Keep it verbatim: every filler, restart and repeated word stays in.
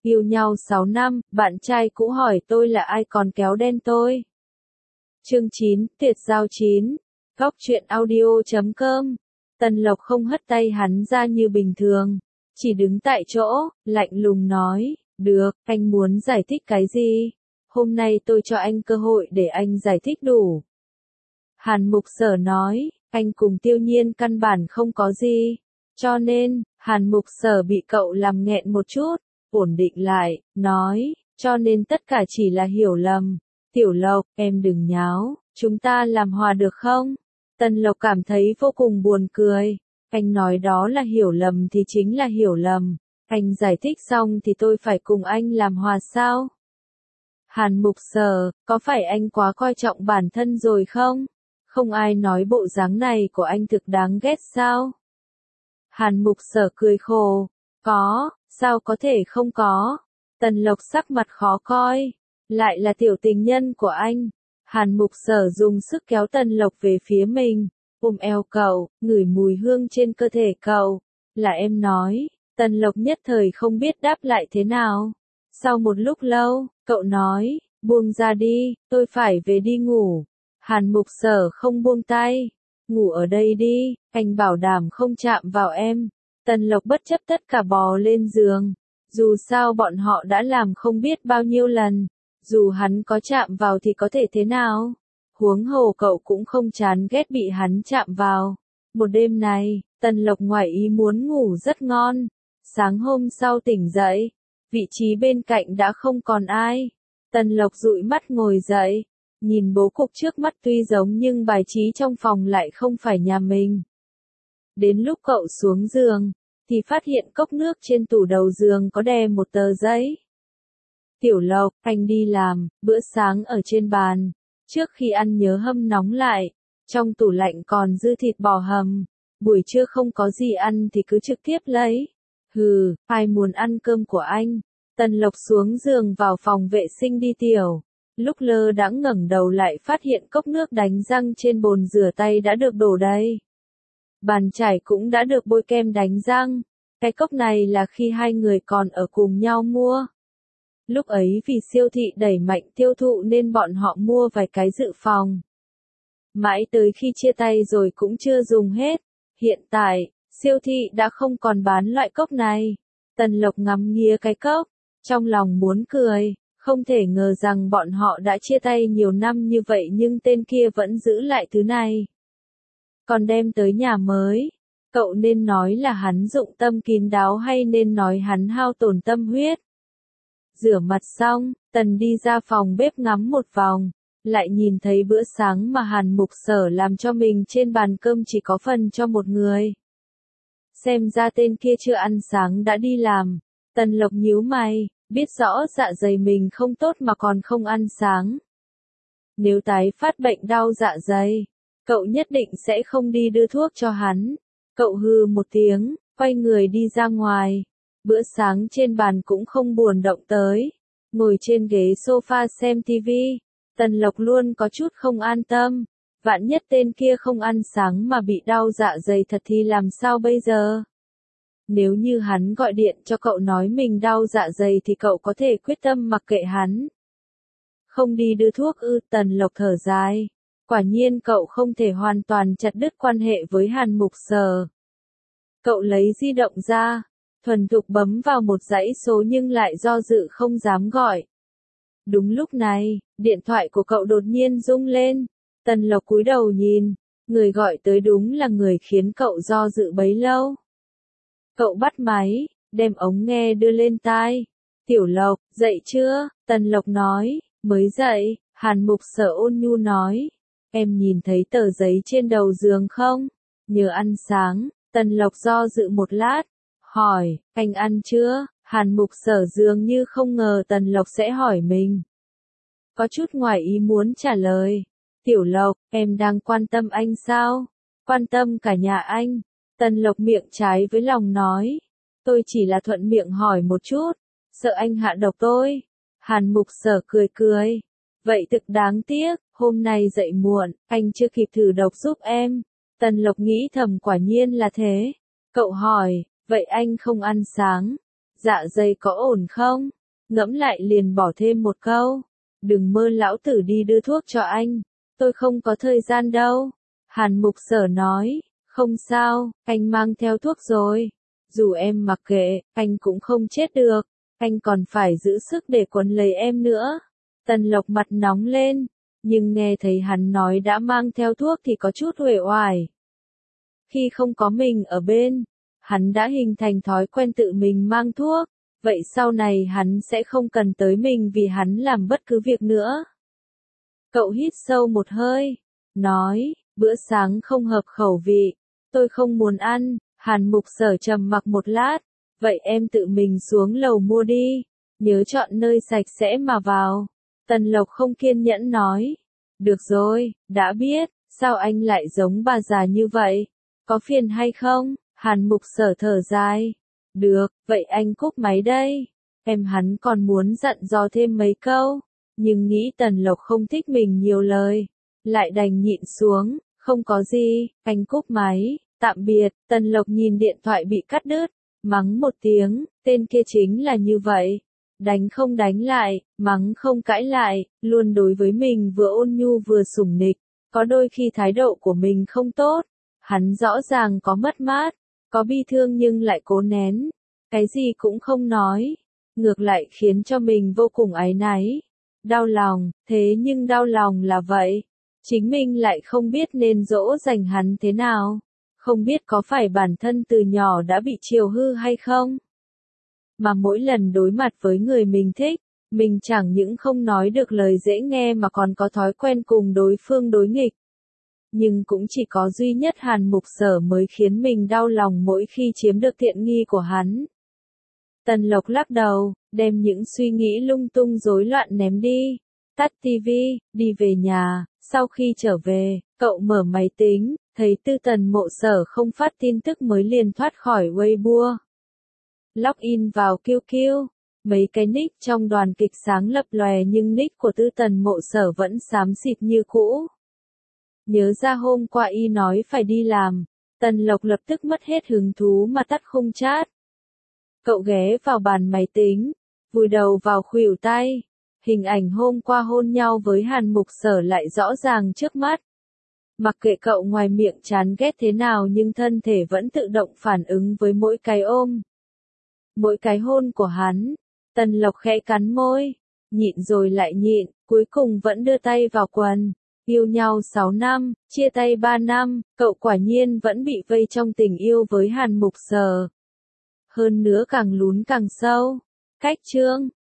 Yêu nhau sáu năm, bạn trai cũ hỏi tôi là ai còn kéo đen tôi. Chương chín, Tiệt giao chín. Góc truyện audio chấm com. Tần Lộc không hất tay hắn ra như bình thường, chỉ đứng tại chỗ, lạnh lùng nói, được, anh muốn giải thích cái gì? Hôm nay tôi cho anh cơ hội để anh giải thích đủ. Hàn Mục Sở nói, anh cùng Tiêu Nhiên căn bản không có gì. Cho nên, Hàn Mục Sở bị cậu làm nghẹn một chút, ổn định lại, nói, cho nên tất cả chỉ là hiểu lầm. Tiểu Lộc, em đừng nháo, chúng ta làm hòa được không? Tần Lộc cảm thấy vô cùng buồn cười. Anh nói đó là hiểu lầm thì chính là hiểu lầm. Anh giải thích xong thì tôi phải cùng anh làm hòa sao? Hàn Mục Sở, có phải anh quá coi trọng bản thân rồi không? Không ai nói bộ dáng này của anh thực đáng ghét sao? Hàn Mục Sở cười khổ. Có, sao có thể không có? Tần Lộc sắc mặt khó coi. Lại là tiểu tình nhân của anh. Hàn Mục Sở dùng sức kéo Tần Lộc về phía mình, ôm eo cậu, ngửi mùi hương trên cơ thể cậu. Là em nói. Tần Lộc nhất thời không biết đáp lại thế nào. Sau một lúc lâu, cậu nói, buông ra đi, tôi phải về đi ngủ. Hàn Mục Sở không buông tay. Ngủ ở đây đi, anh bảo đảm không chạm vào em. Tần Lộc bất chấp tất cả bò lên giường. Dù sao bọn họ đã làm không biết bao nhiêu lần. Dù hắn có chạm vào thì có thể thế nào? Huống hồ cậu cũng không chán ghét bị hắn chạm vào. Một đêm này, Tần Lộc ngoài ý muốn ngủ rất ngon. Sáng hôm sau tỉnh dậy, vị trí bên cạnh đã không còn ai. Tần Lộc dụi mắt ngồi dậy, nhìn bố cục trước mắt tuy giống nhưng bài trí trong phòng lại không phải nhà mình. Đến lúc cậu xuống giường, thì phát hiện cốc nước trên tủ đầu giường có đè một tờ giấy. Tiểu Lộc, anh đi làm, bữa sáng ở trên bàn. Trước khi ăn nhớ hâm nóng lại. Trong tủ lạnh còn dư thịt bò hầm. Buổi trưa không có gì ăn thì cứ trực tiếp lấy. Hừ, ai muốn ăn cơm của anh? Tần Lộc xuống giường vào phòng vệ sinh đi tiểu. Lúc lơ đãng ngẩng đầu lại phát hiện cốc nước đánh răng trên bồn rửa tay đã được đổ đầy. Bàn chải cũng đã được bôi kem đánh răng. Cái cốc này là khi hai người còn ở cùng nhau mua. Lúc ấy vì siêu thị đẩy mạnh tiêu thụ nên bọn họ mua vài cái dự phòng. Mãi tới khi chia tay rồi cũng chưa dùng hết. Hiện tại, siêu thị đã không còn bán loại cốc này. Tần Lộc ngắm nghía cái cốc, trong lòng muốn cười, không thể ngờ rằng bọn họ đã chia tay nhiều năm như vậy nhưng tên kia vẫn giữ lại thứ này. Còn đem tới nhà mới, cậu nên nói là hắn dụng tâm kín đáo hay nên nói hắn hao tổn tâm huyết. Rửa mặt xong, Tần đi ra phòng bếp ngắm một vòng, lại nhìn thấy bữa sáng mà Hàn Mục Sở làm cho mình trên bàn cơm chỉ có phần cho một người. Xem ra tên kia chưa ăn sáng đã đi làm. Tần Lộc nhíu mày, biết rõ dạ dày mình không tốt mà còn không ăn sáng. Nếu tái phát bệnh đau dạ dày, cậu nhất định sẽ không đi đưa thuốc cho hắn. Cậu hừ một tiếng, quay người đi ra ngoài. Bữa sáng trên bàn cũng không buồn động tới. Ngồi trên ghế sofa xem tivi. Tần Lộc luôn có chút không an tâm. Vạn nhất tên kia không ăn sáng mà bị đau dạ dày thật thì làm sao bây giờ? Nếu như hắn gọi điện cho cậu nói mình đau dạ dày thì cậu có thể quyết tâm mặc kệ hắn. Không đi đưa thuốc ư? Tần Lộc thở dài. Quả nhiên cậu không thể hoàn toàn chặt đứt quan hệ với Hàn Mục Sở. Cậu lấy di động ra, thuần thục bấm vào một dãy số nhưng lại do dự không dám gọi. Đúng lúc này, điện thoại của cậu đột nhiên rung lên. Tần Lộc cúi đầu nhìn, người gọi tới đúng là người khiến cậu do dự bấy lâu. Cậu bắt máy, đem ống nghe đưa lên tai. Tiểu Lộc, dậy chưa? Tần Lộc nói, mới dậy. Hàn Mục Sở ôn nhu nói, em nhìn thấy tờ giấy trên đầu giường không? Nhớ ăn sáng. Tần Lộc do dự một lát, hỏi, anh ăn chưa? Hàn Mục Sở dường như không ngờ Tần Lộc sẽ hỏi mình. Có chút ngoài ý muốn trả lời. Tiểu Lộc, em đang quan tâm anh sao? Quan tâm cả nhà anh. Tần Lộc miệng trái với lòng nói. Tôi chỉ là thuận miệng hỏi một chút. Sợ anh hạ độc tôi. Hàn Mục Sở cười cười. Vậy thực đáng tiếc, hôm nay dậy muộn, anh chưa kịp thử độc giúp em. Tần Lộc nghĩ thầm quả nhiên là thế. Cậu hỏi, vậy anh không ăn sáng. Dạ dày có ổn không? Ngẫm lại liền bỏ thêm một câu. Đừng mơ lão tử đi đưa thuốc cho anh. Tôi không có thời gian đâu. Hàn Mục Sở nói. Không sao, anh mang theo thuốc rồi. Dù em mặc kệ, anh cũng không chết được. Anh còn phải giữ sức để quấn lấy em nữa. Tần Lộc mặt nóng lên. Nhưng nghe thấy hắn nói đã mang theo thuốc thì có chút uể oải. Khi không có mình ở bên, hắn đã hình thành thói quen tự mình mang thuốc. Vậy sau này hắn sẽ không cần tới mình vì hắn làm bất cứ việc nữa. Cậu hít sâu một hơi. Nói, bữa sáng không hợp khẩu vị. Tôi không muốn ăn. Hàn Mục Sở trầm mặc một lát. Vậy em tự mình xuống lầu mua đi. Nhớ chọn nơi sạch sẽ mà vào. Tần Lộc không kiên nhẫn nói. Được rồi, đã biết. Sao anh lại giống bà già như vậy? Có phiền hay không? Hàn Mục Sở thở dài. Được, vậy anh cúp máy đây. Em hắn còn muốn dặn dò thêm mấy câu. Nhưng nghĩ Tần Lộc không thích mình nhiều lời. Lại đành nhịn xuống. Không có gì, anh cúp máy. Tạm biệt. Tần Lộc nhìn điện thoại bị cắt đứt. Mắng một tiếng. Tên kia chính là như vậy. Đánh không đánh lại, mắng không cãi lại. Luôn đối với mình vừa ôn nhu vừa sủng nịch. Có đôi khi thái độ của mình không tốt. Hắn rõ ràng có mất mát. Có bi thương nhưng lại cố nén. Cái gì cũng không nói. Ngược lại khiến cho mình vô cùng áy náy. Đau lòng, thế nhưng đau lòng là vậy. Chính mình lại không biết nên dỗ dành hắn thế nào. Không biết có phải bản thân từ nhỏ đã bị chiều hư hay không. Mà mỗi lần đối mặt với người mình thích, mình chẳng những không nói được lời dễ nghe mà còn có thói quen cùng đối phương đối nghịch. Nhưng cũng chỉ có duy nhất Hàn Mục Sở mới khiến mình đau lòng mỗi khi chiếm được tiện nghi của hắn. Tần Lộc lắc đầu, đem những suy nghĩ lung tung rối loạn ném đi. Tắt tivi, đi về nhà. Sau khi trở về, cậu mở máy tính, thấy Tư Tần Mộ Sở không phát tin tức mới liền thoát khỏi Weibo. Login vào Q Q. Mấy cái nick trong đoàn kịch sáng lập lòe nhưng nick của Tư Tần Mộ Sở vẫn xám xịt như cũ. Nhớ ra hôm qua y nói phải đi làm, Tần Lộc lập tức mất hết hứng thú mà tắt khung chat. Cậu ghé vào bàn máy tính, vùi đầu vào khuỷu tay. Hình ảnh hôm qua hôn nhau với Hàn Mục Sở lại rõ ràng trước mắt. Mặc kệ cậu ngoài miệng chán ghét thế nào nhưng thân thể vẫn tự động phản ứng với mỗi cái ôm. Mỗi cái hôn của hắn. Tần Lộc khẽ cắn môi, nhịn rồi lại nhịn, cuối cùng vẫn đưa tay vào quần. Yêu nhau sáu năm, chia tay ba năm, cậu quả nhiên vẫn bị vây trong tình yêu với Hàn Mục Sở. Hơn nữa càng lún càng sâu. Cách chương